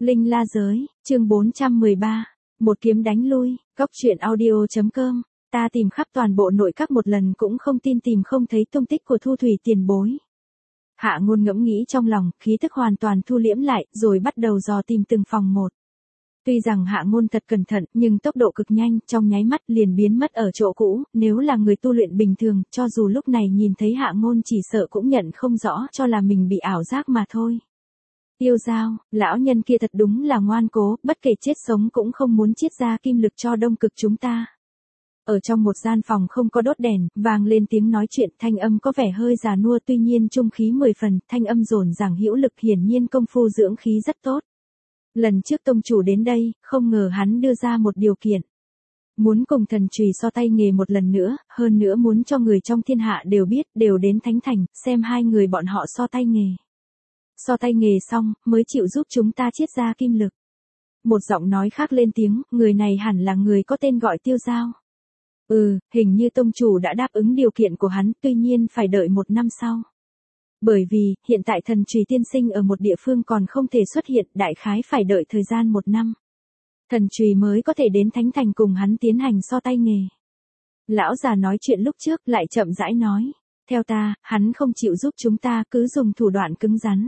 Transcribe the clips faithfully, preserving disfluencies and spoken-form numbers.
Linh La Giới, chương bốn trăm mười ba. Một kiếm đánh lui, góc truyện audio.com. Ta tìm khắp toàn bộ nội các một lần cũng không tin tìm không thấy tung tích của Thu Thủy tiền bối. Hạ Ngôn ngẫm nghĩ trong lòng, khí tức hoàn toàn thu liễm lại, rồi bắt đầu dò tìm từng phòng một. Tuy rằng Hạ Ngôn thật cẩn thận, nhưng tốc độ cực nhanh, trong nháy mắt liền biến mất ở chỗ cũ, nếu là người tu luyện bình thường, cho dù lúc này nhìn thấy Hạ Ngôn chỉ sợ cũng nhận không rõ cho là mình bị ảo giác mà thôi. Tiêu Giao, lão nhân kia thật đúng là ngoan cố, bất kể chết sống cũng không muốn chiết ra kim lực cho Đông Cực chúng ta. Ở trong một gian phòng không có đốt đèn, vang lên tiếng nói chuyện, thanh âm có vẻ hơi già nua tuy nhiên trung khí mười phần, thanh âm dồn dàng hữu lực, hiển nhiên công phu dưỡng khí rất tốt. Lần trước tông chủ đến đây, không ngờ hắn đưa ra một điều kiện. Muốn cùng thần chùy so tay nghề một lần nữa, hơn nữa muốn cho người trong thiên hạ đều biết, đều đến Thánh Thành, xem hai người bọn họ so tay nghề. So tay nghề xong, mới chịu giúp chúng ta chiết ra kim lực. Một giọng nói khác lên tiếng, người này hẳn là người có tên gọi Tiêu Giao. Ừ, hình như tông chủ đã đáp ứng điều kiện của hắn, tuy nhiên phải đợi một năm sau. Bởi vì, hiện tại thần chùy tiên sinh ở một địa phương còn không thể xuất hiện, đại khái phải đợi thời gian một năm. Thần chùy mới có thể đến Thánh Thành cùng hắn tiến hành so tay nghề. Lão già nói chuyện lúc trước lại chậm rãi nói. Theo ta, hắn không chịu giúp chúng ta, cứ dùng thủ đoạn cứng rắn.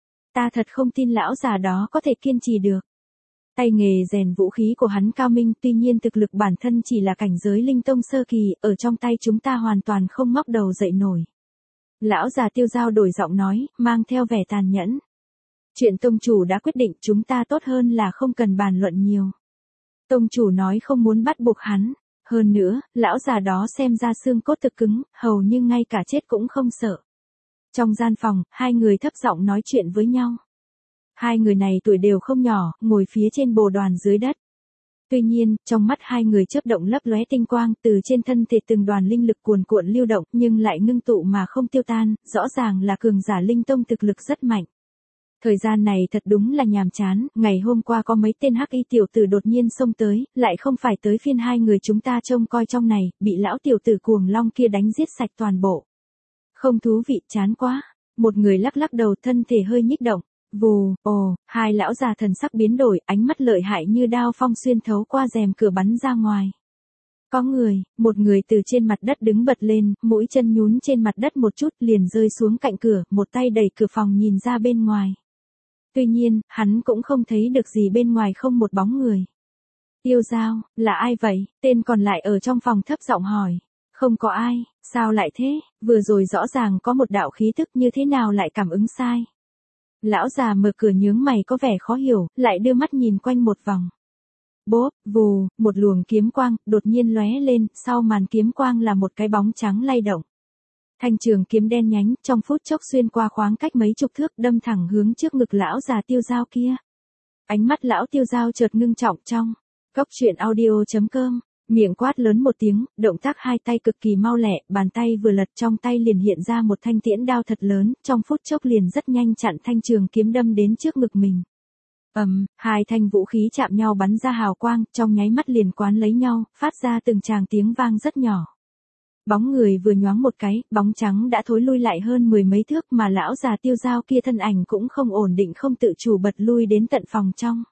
Ta thật không tin lão già đó có thể kiên trì được. Tay nghề rèn vũ khí của hắn cao minh, tuy nhiên thực lực bản thân chỉ là cảnh giới linh tông sơ kỳ, ở trong tay chúng ta hoàn toàn không ngóc đầu dậy nổi. Lão già Tiêu Giao đổi giọng nói, mang theo vẻ tàn nhẫn. Chuyện tông chủ đã quyết định, chúng ta tốt hơn là không cần bàn luận nhiều. Tông chủ nói không muốn bắt buộc hắn. Hơn nữa, lão già đó xem ra xương cốt thực cứng, hầu như ngay cả chết cũng không sợ. Trong gian phòng, hai người thấp giọng nói chuyện với nhau. Hai người này tuổi đều không nhỏ, ngồi phía trên bồ đoàn dưới đất. Tuy nhiên, trong mắt hai người chớp động lấp lóe tinh quang, từ trên thân thể từng đoàn linh lực cuồn cuộn lưu động, nhưng lại ngưng tụ mà không tiêu tan, rõ ràng là cường giả linh tông thực lực rất mạnh. Thời gian này thật đúng là nhàm chán, ngày hôm qua có mấy tên hắc y tiểu tử đột nhiên xông tới, lại không phải tới phiên hai người chúng ta trông coi trong này, bị lão tiểu tử cuồng long kia đánh giết sạch toàn bộ. Không thú vị, chán quá. Một người lắc lắc đầu, thân thể hơi nhích động. Vù, ồ, hai lão già thần sắc biến đổi, ánh mắt lợi hại như đao phong xuyên thấu qua rèm cửa bắn ra ngoài. Có người, một người từ trên mặt đất đứng bật lên, mũi chân nhún trên mặt đất một chút liền rơi xuống cạnh cửa, một tay đẩy cửa phòng nhìn ra bên ngoài. Tuy nhiên, hắn cũng không thấy được gì bên ngoài, không một bóng người. Tiêu Giao, là ai vậy? Tên còn lại ở trong phòng thấp giọng hỏi. Không có ai, sao lại thế? Vừa rồi rõ ràng có một đạo khí thức, như thế nào lại cảm ứng sai? Lão già mở cửa nhướng mày có vẻ khó hiểu, lại đưa mắt nhìn quanh một vòng. Bốp, vù, một luồng kiếm quang đột nhiên lóe lên, sau màn kiếm quang là một cái bóng trắng lay động. Thanh trường kiếm đen nhánh, trong phút chốc xuyên qua khoáng cách mấy chục thước, đâm thẳng hướng trước ngực lão già Tiêu Giao kia. Ánh mắt lão Tiêu Giao chợt ngưng trọng trong. Góc truyện audio.com, miệng quát lớn một tiếng, động tác hai tay cực kỳ mau lẹ, bàn tay vừa lật trong tay liền hiện ra một thanh tiễn đao thật lớn, trong phút chốc liền rất nhanh chặn thanh trường kiếm đâm đến trước ngực mình. Ầm, um, hai thanh vũ khí chạm nhau bắn ra hào quang, trong nháy mắt liền quán lấy nhau, phát ra từng tràng tiếng vang rất nhỏ. Bóng người vừa nhoáng một cái, bóng trắng đã thối lui lại hơn mười mấy thước, mà lão già Tiêu Giao kia thân ảnh cũng không ổn định, không tự chủ bật lui đến tận phòng trong.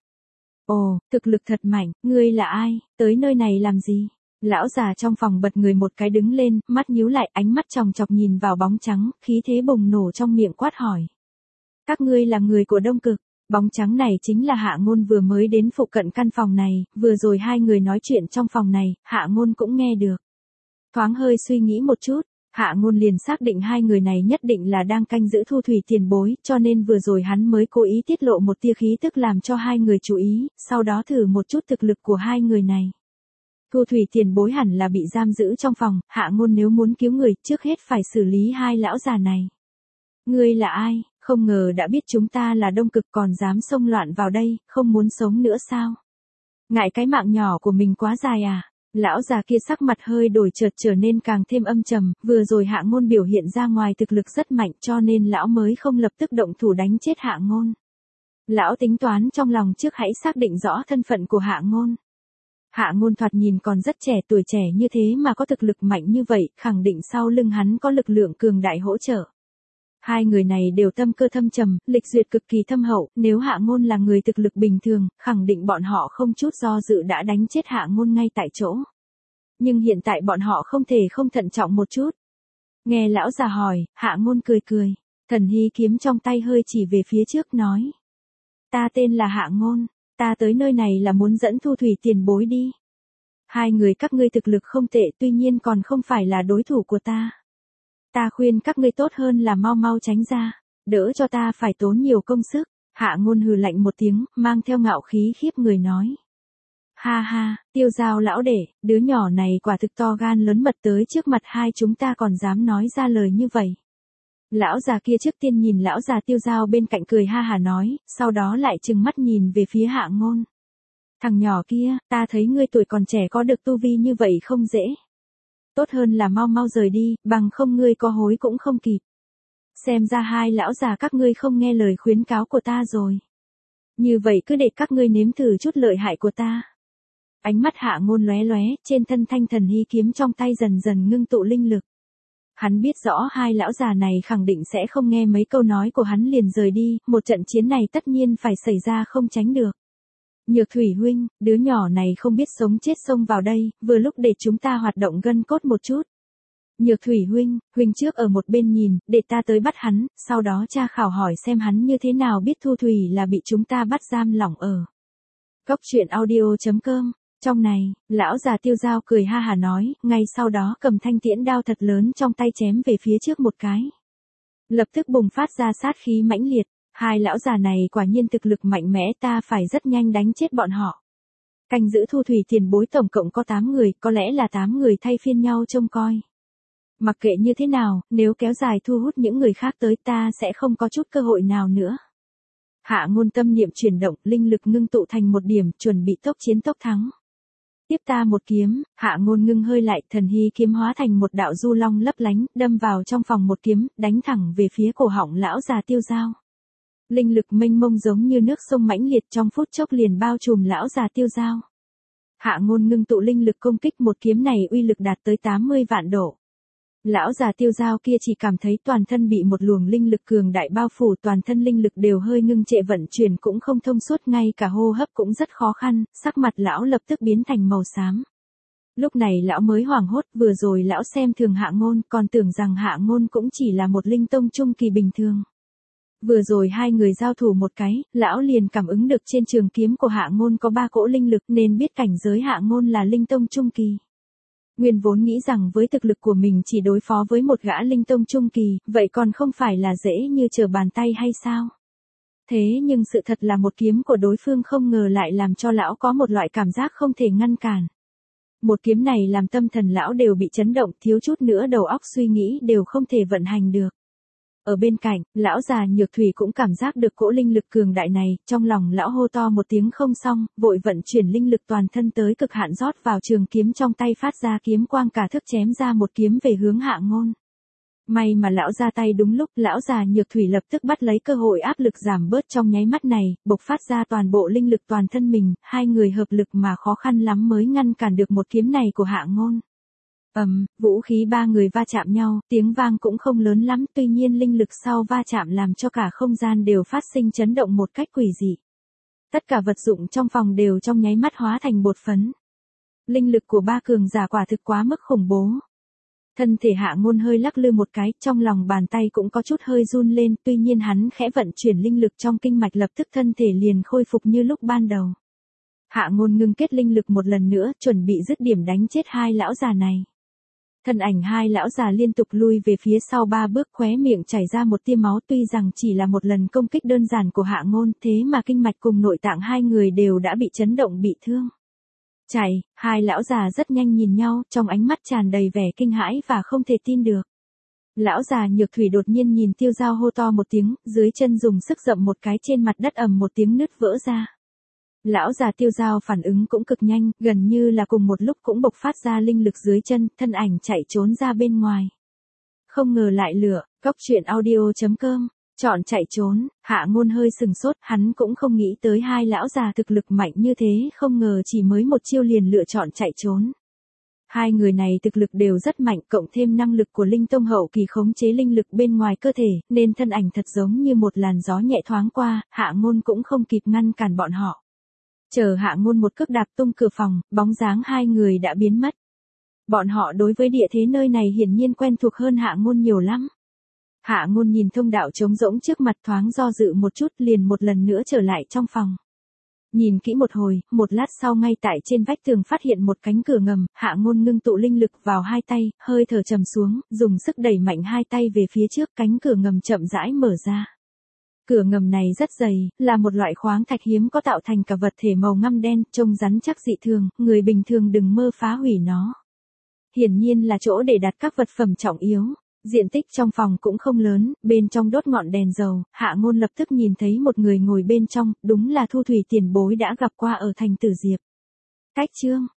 Ồ, thực lực thật mạnh, ngươi là ai, tới nơi này làm gì? Lão già trong phòng bật người một cái đứng lên, mắt nhíu lại, ánh mắt chòng chọc nhìn vào bóng trắng, khí thế bùng nổ trong miệng quát hỏi. Các ngươi là người của Đông Cực. Bóng trắng này chính là Hạ Ngôn vừa mới đến phụ cận căn phòng này, vừa rồi hai người nói chuyện trong phòng này, Hạ Ngôn cũng nghe được. Thoáng hơi suy nghĩ một chút, Hạ Ngôn liền xác định hai người này nhất định là đang canh giữ Thu Thủy tiền bối, cho nên vừa rồi hắn mới cố ý tiết lộ một tia khí tức làm cho hai người chú ý, sau đó thử một chút thực lực của hai người này. Thu Thủy tiền bối hẳn là bị giam giữ trong phòng, Hạ Ngôn nếu muốn cứu người, trước hết phải xử lý hai lão già này. Ngươi là ai? Không ngờ đã biết chúng ta là Đông Cực còn dám xông loạn vào đây, không muốn sống nữa sao? Ngại cái mạng nhỏ của mình quá dài à? Lão già kia sắc mặt hơi đổi chợt trở nên càng thêm âm trầm, vừa rồi Hạ Ngôn biểu hiện ra ngoài thực lực rất mạnh cho nên lão mới không lập tức động thủ đánh chết Hạ Ngôn. Lão tính toán trong lòng trước hãy xác định rõ thân phận của Hạ Ngôn. Hạ Ngôn thoạt nhìn còn rất trẻ, tuổi trẻ như thế mà có thực lực mạnh như vậy, khẳng định sau lưng hắn có lực lượng cường đại hỗ trợ. Hai người này đều tâm cơ thâm trầm, lịch duyệt cực kỳ thâm hậu, nếu Hạ Ngôn là người thực lực bình thường, khẳng định bọn họ không chút do dự đã đánh chết Hạ Ngôn ngay tại chỗ. Nhưng hiện tại bọn họ không thể không thận trọng một chút. Nghe lão già hỏi, Hạ Ngôn cười cười, thần hy kiếm trong tay hơi chỉ về phía trước nói. Ta tên là Hạ Ngôn, ta tới nơi này là muốn dẫn Thu Thủy tiền bối đi. Hai người các ngươi thực lực không tệ tuy nhiên còn không phải là đối thủ của ta. Ta khuyên các ngươi tốt hơn là mau mau tránh ra, đỡ cho ta phải tốn nhiều công sức. Hạ Ngôn hừ lạnh một tiếng, mang theo ngạo khí khiếp người nói. Ha ha, Tiêu Giao lão đệ, đứa nhỏ này quả thực to gan lớn mật tới trước mặt hai chúng ta còn dám nói ra lời như vậy. Lão già kia trước tiên nhìn lão già Tiêu Giao bên cạnh cười ha hà nói, sau đó lại trừng mắt nhìn về phía Hạ Ngôn. Thằng nhỏ kia, ta thấy ngươi tuổi còn trẻ có được tu vi như vậy không dễ. Tốt hơn là mau mau rời đi, bằng không ngươi có hối cũng không kịp. Xem ra hai lão già các ngươi không nghe lời khuyến cáo của ta rồi. Như vậy cứ để các ngươi nếm thử chút lợi hại của ta. Ánh mắt Hạ Ngôn lóe lóe, trên thân thanh thần hy kiếm trong tay dần dần ngưng tụ linh lực. Hắn biết rõ hai lão già này khẳng định sẽ không nghe mấy câu nói của hắn liền rời đi, một trận chiến này tất nhiên phải xảy ra không tránh được. Nhược Thủy huynh, đứa nhỏ này không biết sống chết xông vào đây, vừa lúc để chúng ta hoạt động gân cốt một chút. Nhược Thủy huynh, huynh trước ở một bên nhìn, để ta tới bắt hắn, sau đó tra khảo hỏi xem hắn như thế nào biết Thu Thủy là bị chúng ta bắt giam lỏng ở. Cốc truyện audio chấm com. Trong này, lão già Tiêu Giao cười ha hà nói, ngay sau đó cầm thanh tiễn đao thật lớn trong tay chém về phía trước một cái. Lập tức bùng phát ra sát khí mãnh liệt, hai lão già này quả nhiên thực lực mạnh mẽ, ta phải rất nhanh đánh chết bọn họ. Canh giữ Thu Thủy tiền bối tổng cộng có tám người, có lẽ là tám người thay phiên nhau trông coi. Mặc kệ như thế nào, nếu kéo dài thu hút những người khác tới ta sẽ không có chút cơ hội nào nữa. Hạ Ngôn tâm niệm chuyển động, linh lực ngưng tụ thành một điểm, chuẩn bị tốc chiến tốc thắng. Tiếp ta một kiếm, Hạ Ngôn ngưng hơi lại, thần hy kiếm hóa thành một đạo du long lấp lánh, đâm vào trong phòng một kiếm, đánh thẳng về phía cổ họng lão già Tiêu Giao. Linh lực mênh mông giống như nước sông mãnh liệt trong phút chốc liền bao trùm lão già Tiêu Giao. Hạ Ngôn ngưng tụ linh lực công kích một kiếm này uy lực đạt tới tám mươi vạn độ. Lão già Tiêu Giao kia chỉ cảm thấy toàn thân bị một luồng linh lực cường đại bao phủ, toàn thân linh lực đều hơi ngưng trệ, vận chuyển cũng không thông suốt, ngay cả hô hấp cũng rất khó khăn, sắc mặt lão lập tức biến thành màu xám. Lúc này lão mới hoảng hốt, vừa rồi lão xem thường Hạ Ngôn, còn tưởng rằng Hạ Ngôn cũng chỉ là một linh tông trung kỳ bình thường. Vừa rồi hai người giao thủ một cái, lão liền cảm ứng được trên trường kiếm của Hạ Ngôn có ba cỗ linh lực nên biết cảnh giới Hạ Ngôn là linh tông trung kỳ. Nguyên vốn nghĩ rằng với thực lực của mình chỉ đối phó với một gã linh tông trung kỳ, vậy còn không phải là dễ như trở bàn tay hay sao? Thế nhưng sự thật là một kiếm của đối phương không ngờ lại làm cho lão có một loại cảm giác không thể ngăn cản. Một kiếm này làm tâm thần lão đều bị chấn động, thiếu chút nữa đầu óc suy nghĩ đều không thể vận hành được. Ở bên cạnh, lão già Nhược Thủy cũng cảm giác được cỗ linh lực cường đại này, trong lòng lão hô to một tiếng không xong, vội vận chuyển linh lực toàn thân tới cực hạn rót vào trường kiếm trong tay, phát ra kiếm quang cả thức chém ra một kiếm về hướng Hạ Ngôn. May mà lão ra tay đúng lúc, lão già Nhược Thủy lập tức bắt lấy cơ hội áp lực giảm bớt trong nháy mắt này, bộc phát ra toàn bộ linh lực toàn thân mình, hai người hợp lực mà khó khăn lắm mới ngăn cản được một kiếm này của Hạ Ngôn. Ầm, um, vũ khí ba người va chạm nhau, tiếng vang cũng không lớn lắm, tuy nhiên linh lực sau va chạm làm cho cả không gian đều phát sinh chấn động một cách quỷ dị. Tất cả vật dụng trong phòng đều trong nháy mắt hóa thành bột phấn. Linh lực của ba cường giả quả thực quá mức khủng bố. Thân thể Hạ Ngôn hơi lắc lư một cái, trong lòng bàn tay cũng có chút hơi run lên, tuy nhiên hắn khẽ vận chuyển linh lực trong kinh mạch, lập tức thân thể liền khôi phục như lúc ban đầu. Hạ Ngôn ngưng kết linh lực một lần nữa, chuẩn bị dứt điểm đánh chết hai lão già này. Thân ảnh hai lão già liên tục lui về phía sau ba bước, khóe miệng chảy ra một tia máu, tuy rằng chỉ là một lần công kích đơn giản của Hạ Ngôn, thế mà kinh mạch cùng nội tạng hai người đều đã bị chấn động bị thương. Chạy, hai lão già rất nhanh nhìn nhau, trong ánh mắt tràn đầy vẻ kinh hãi và không thể tin được. Lão già Nhược Thủy đột nhiên nhìn Tiêu Giao hô to một tiếng, dưới chân dùng sức dậm một cái, trên mặt đất ầm một tiếng nứt vỡ ra. Lão già Tiêu Giao phản ứng cũng cực nhanh, gần như là cùng một lúc cũng bộc phát ra linh lực dưới chân, thân ảnh chạy trốn ra bên ngoài. Không ngờ lại lửa, cốc truyện audio chấm com, chọn chạy trốn, Hạ Ngôn hơi sừng sốt, hắn cũng không nghĩ tới hai lão già thực lực mạnh như thế, không ngờ chỉ mới một chiêu liền lựa chọn chạy trốn. Hai người này thực lực đều rất mạnh, cộng thêm năng lực của linh tông hậu kỳ khống chế linh lực bên ngoài cơ thể, nên thân ảnh thật giống như một làn gió nhẹ thoáng qua, Hạ Ngôn cũng không kịp ngăn cản bọn họ. Chờ Hạ Ngôn một cước đạp tung cửa phòng, bóng dáng hai người đã biến mất. Bọn họ đối với địa thế nơi này hiển nhiên quen thuộc hơn Hạ Ngôn nhiều lắm. Hạ Ngôn nhìn thông đạo trống rỗng trước mặt thoáng do dự một chút liền một lần nữa trở lại trong phòng. Nhìn kỹ một hồi, một lát sau ngay tại trên vách tường phát hiện một cánh cửa ngầm, Hạ Ngôn ngưng tụ linh lực vào hai tay, hơi thở trầm xuống, dùng sức đẩy mạnh hai tay về phía trước, cánh cửa ngầm chậm rãi mở ra. Cửa ngầm này rất dày, là một loại khoáng thạch hiếm có tạo thành cả vật thể màu ngăm đen, trông rắn chắc dị thường, người bình thường đừng mơ phá hủy nó. Hiển nhiên là chỗ để đặt các vật phẩm trọng yếu. Diện tích trong phòng cũng không lớn, bên trong đốt ngọn đèn dầu, Hạ Ngôn lập tức nhìn thấy một người ngồi bên trong, đúng là Thu Thủy Tiền Bối đã gặp qua ở thành Tử Diệp. Cách chương